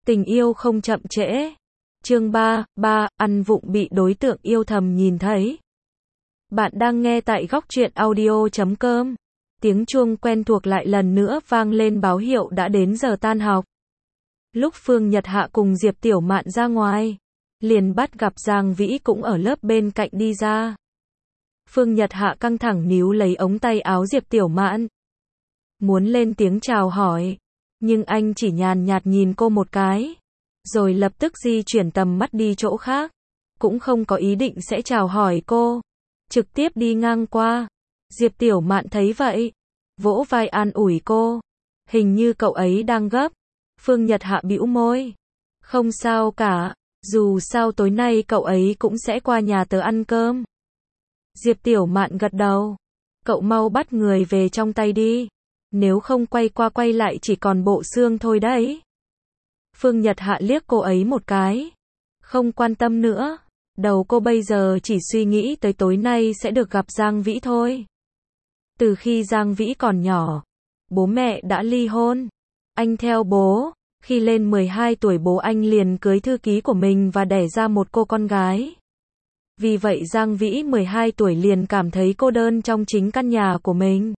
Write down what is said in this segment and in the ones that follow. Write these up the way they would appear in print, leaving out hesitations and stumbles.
Tình yêu không chậm trễ. Chương 3, ăn vụng bị đối tượng yêu thầm nhìn thấy. Bạn đang nghe tại góc truyện audio.com. Tiếng chuông quen thuộc lại lần nữa vang lên báo hiệu đã đến giờ tan học. Lúc Phương Nhật Hạ cùng Diệp Tiểu Mạn ra ngoài, liền bắt gặp Giang Vĩ cũng ở lớp bên cạnh đi ra. Phương Nhật Hạ căng thẳng níu lấy ống tay áo Diệp Tiểu Mạn, muốn lên tiếng chào hỏi, nhưng anh chỉ nhàn nhạt nhìn cô một cái, rồi lập tức di chuyển tầm mắt đi chỗ khác, cũng không có ý định sẽ chào hỏi cô, trực tiếp đi ngang qua. Diệp Tiểu Mạn thấy vậy, vỗ vai an ủi cô, hình như cậu ấy đang gấp. Phương Nhật Hạ bĩu môi, không sao cả, dù sao tối nay cậu ấy cũng sẽ qua nhà tớ ăn cơm. Diệp Tiểu Mạn gật đầu, cậu mau bắt người về trong tay đi, nếu không quay qua quay lại chỉ còn bộ xương thôi đấy. Phương Nhật Hạ liếc cô ấy một cái, không quan tâm nữa, đầu cô bây giờ chỉ suy nghĩ tới tối nay sẽ được gặp Giang Vĩ thôi. Từ khi Giang Vĩ còn nhỏ, bố mẹ đã ly hôn, anh theo bố, khi lên 12 tuổi bố anh liền cưới thư ký của mình và đẻ ra một cô con gái. Vì vậy Giang Vĩ 12 tuổi liền cảm thấy cô đơn trong chính căn nhà của mình.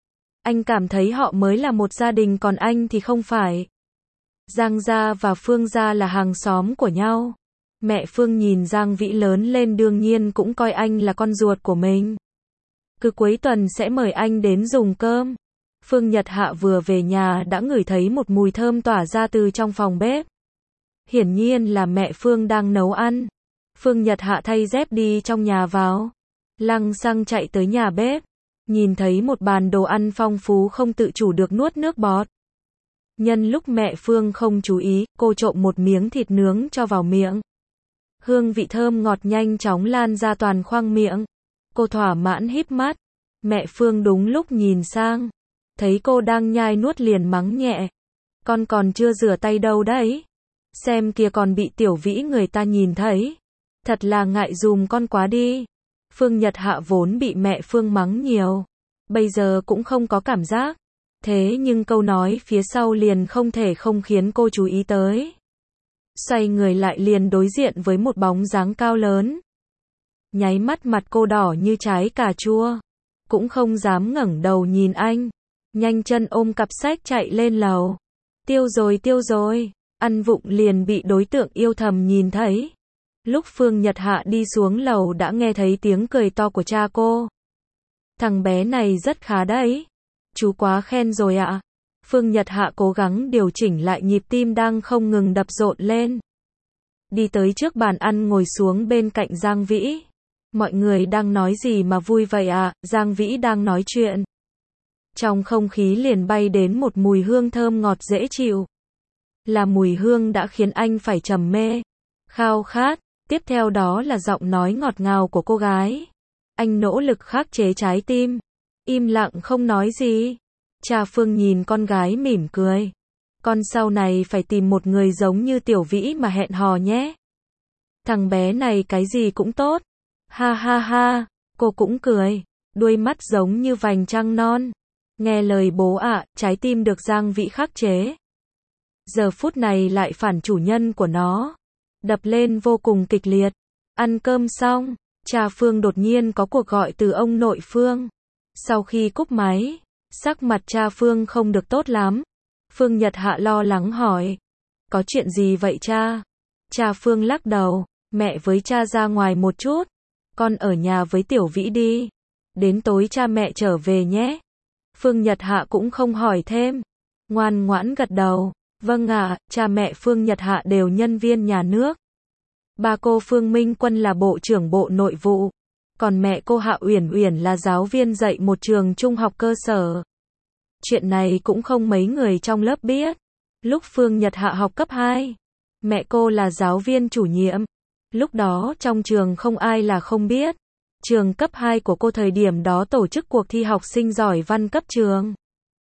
Anh cảm thấy họ mới là một gia đình còn anh thì không phải. Giang gia và Phương gia là hàng xóm của nhau. Mẹ Phương nhìn Giang Vĩ lớn lên đương nhiên cũng coi anh là con ruột của mình. Cứ cuối tuần sẽ mời anh đến dùng cơm. Phương Nhật Hạ vừa về nhà đã ngửi thấy một mùi thơm tỏa ra từ trong phòng bếp. Hiển nhiên là mẹ Phương đang nấu ăn. Phương Nhật Hạ thay dép đi trong nhà vào, lăng xăng chạy tới nhà bếp, nhìn thấy một bàn đồ ăn phong phú không tự chủ được nuốt nước bọt. Nhân lúc mẹ Phương không chú ý, cô trộm một miếng thịt nướng cho vào miệng. Hương vị thơm ngọt nhanh chóng lan ra toàn khoang miệng. Cô thỏa mãn híp mắt. Mẹ Phương đúng lúc nhìn sang, thấy cô đang nhai nuốt liền mắng nhẹ. Con còn chưa rửa tay đâu đấy. Xem kìa còn bị Tiểu Vĩ người ta nhìn thấy. Thật là ngại dùm con quá đi. Phương Nhật Hạ vốn bị mẹ Phương mắng nhiều, bây giờ cũng không có cảm giác. Thế nhưng câu nói phía sau liền không thể không khiến cô chú ý tới. Xoay người lại liền đối diện với một bóng dáng cao lớn. Nháy mắt mặt cô đỏ như trái cà chua, cũng không dám ngẩng đầu nhìn anh. Nhanh chân ôm cặp sách chạy lên lầu. Tiêu rồi, ăn vụng liền bị đối tượng yêu thầm nhìn thấy. Lúc Phương Nhật Hạ đi xuống lầu đã nghe thấy tiếng cười to của cha cô. Thằng bé này rất khá đấy. Chú quá khen rồi ạ. Phương Nhật Hạ cố gắng điều chỉnh lại nhịp tim đang không ngừng đập rộn lên. Đi tới trước bàn ăn ngồi xuống bên cạnh Giang Vĩ. Mọi người đang nói gì mà vui vậy ạ? Giang Vĩ đang nói chuyện. Trong không khí liền bay đến một mùi hương thơm ngọt dễ chịu. Là mùi hương đã khiến anh phải trầm mê, khao khát. Tiếp theo đó là giọng nói ngọt ngào của cô gái. Anh nỗ lực khắc chế trái tim, im lặng không nói gì. Cha Phương nhìn con gái mỉm cười. Con sau này phải tìm một người giống như Tiểu Vĩ mà hẹn hò nhé. Thằng bé này cái gì cũng tốt. Ha ha ha, cô cũng cười, đuôi mắt giống như vành trăng non. Nghe lời bố ạ, trái tim được Giang Vĩ khắc chế. Giờ phút này lại phản chủ nhân của nó. Đập lên vô cùng kịch liệt. Ăn cơm xong, cha Phương đột nhiên có cuộc gọi từ ông nội Phương. Sau khi cúp máy, sắc mặt cha Phương không được tốt lắm. Phương Nhật Hạ lo lắng hỏi. Có chuyện gì vậy cha? Cha Phương lắc đầu. Mẹ với cha ra ngoài một chút. Con ở nhà với Tiểu Vĩ đi. Đến tối cha mẹ trở về nhé. Phương Nhật Hạ cũng không hỏi thêm. Ngoan ngoãn gật đầu. Vâng ạ, cha mẹ Phương Nhật Hạ đều nhân viên nhà nước. Ba cô Phương Minh Quân là bộ trưởng Bộ Nội vụ, còn mẹ cô Hạ Uyển Uyển là giáo viên dạy một trường trung học cơ sở. Chuyện này cũng không mấy người trong lớp biết. Lúc Phương Nhật Hạ học cấp 2, mẹ cô là giáo viên chủ nhiệm. Lúc đó trong trường không ai là không biết. Trường cấp 2 của cô thời điểm đó tổ chức cuộc thi học sinh giỏi văn cấp trường.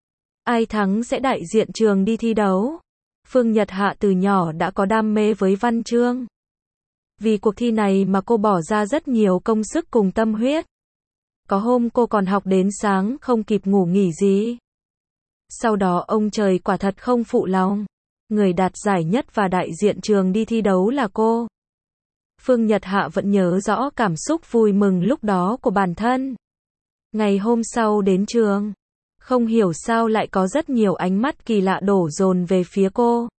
Ai thắng sẽ đại diện trường đi thi đấu. Phương Nhật Hạ từ nhỏ đã có đam mê với văn chương. Vì cuộc thi này mà cô bỏ ra rất nhiều công sức cùng tâm huyết. Có hôm cô còn học đến sáng không kịp ngủ nghỉ gì. Sau đó ông trời quả thật không phụ lòng. Người đạt giải nhất và đại diện trường đi thi đấu là cô. Phương Nhật Hạ vẫn nhớ rõ cảm xúc vui mừng lúc đó của bản thân. Ngày hôm sau đến trường, không hiểu sao lại có rất nhiều ánh mắt kỳ lạ đổ dồn về phía cô.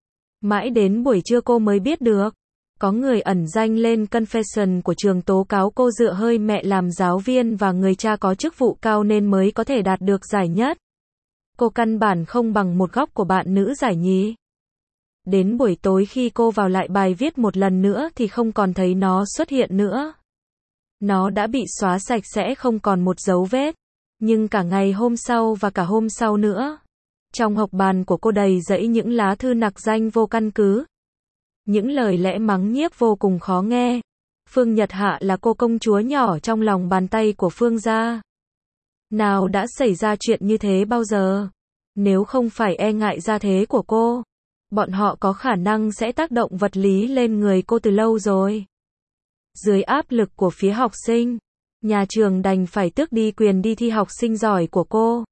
Mãi đến buổi trưa cô mới biết được, có người ẩn danh lên confession của trường tố cáo cô dựa hơi mẹ làm giáo viên và người cha có chức vụ cao nên mới có thể đạt được giải nhất. Cô căn bản không bằng một góc của bạn nữ giải nhì. Đến buổi tối khi cô vào lại bài viết một lần nữa thì không còn thấy nó xuất hiện nữa. Nó đã bị xóa sạch sẽ không còn một dấu vết. Nhưng cả ngày hôm sau và cả hôm sau nữa, trong học bàn của cô đầy dẫy những lá thư nặc danh vô căn cứ. Những lời lẽ mắng nhiếc vô cùng khó nghe. Phương Nhật Hạ là cô công chúa nhỏ trong lòng bàn tay của Phương gia. Nào đã xảy ra chuyện như thế bao giờ? Nếu không phải e ngại gia thế của cô, bọn họ có khả năng sẽ tác động vật lý lên người cô từ lâu rồi. Dưới áp lực của phía học sinh, nhà trường đành phải tước đi quyền đi thi học sinh giỏi của cô.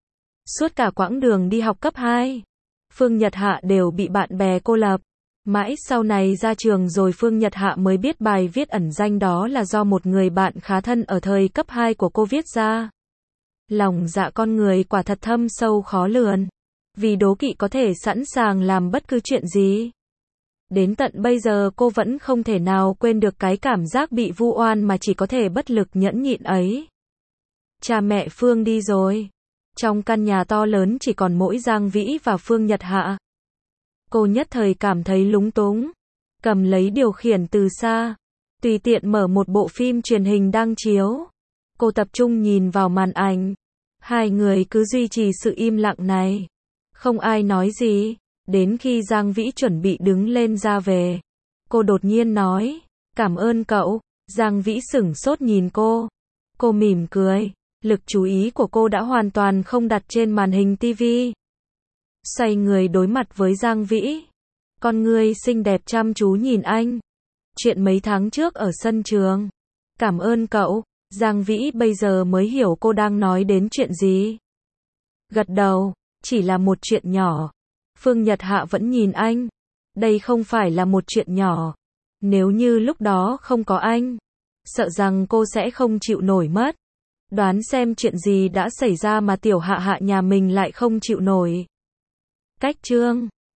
Suốt cả quãng đường đi học cấp 2, Phương Nhật Hạ đều bị bạn bè cô lập. Mãi sau này ra trường rồi Phương Nhật Hạ mới biết bài viết ẩn danh đó là do một người bạn khá thân ở thời cấp 2 của cô viết ra. Lòng dạ con người quả thật thâm sâu khó lường. Vì đố kỵ có thể sẵn sàng làm bất cứ chuyện gì. Đến tận bây giờ cô vẫn không thể nào quên được cái cảm giác bị vu oan mà chỉ có thể bất lực nhẫn nhịn ấy. Cha mẹ Phương đi rồi. Trong căn nhà to lớn chỉ còn mỗi Giang Vĩ và Phương Nhật Hạ. Cô nhất thời cảm thấy lúng túng. Cầm lấy điều khiển từ xa. Tùy tiện mở một bộ phim truyền hình đang chiếu. Cô tập trung nhìn vào màn ảnh. Hai người cứ duy trì sự im lặng này. Không ai nói gì. Đến khi Giang Vĩ chuẩn bị đứng lên ra về, cô đột nhiên nói, cảm ơn cậu. Giang Vĩ sửng sốt nhìn cô. Cô mỉm cười. Lực chú ý của cô đã hoàn toàn không đặt trên màn hình tivi. Xoay người đối mặt với Giang Vĩ. Con người xinh đẹp chăm chú nhìn anh. Chuyện mấy tháng trước ở sân trường. Cảm ơn cậu. Giang Vĩ bây giờ mới hiểu cô đang nói đến chuyện gì. Gật đầu. Chỉ là một chuyện nhỏ. Phương Nhật Hạ vẫn nhìn anh. Đây không phải là một chuyện nhỏ. Nếu như lúc đó không có anh, sợ rằng cô sẽ không chịu nổi mất. Đoán xem chuyện gì đã xảy ra mà tiểu Hạ Hạ nhà mình lại không chịu nổi. Cách chương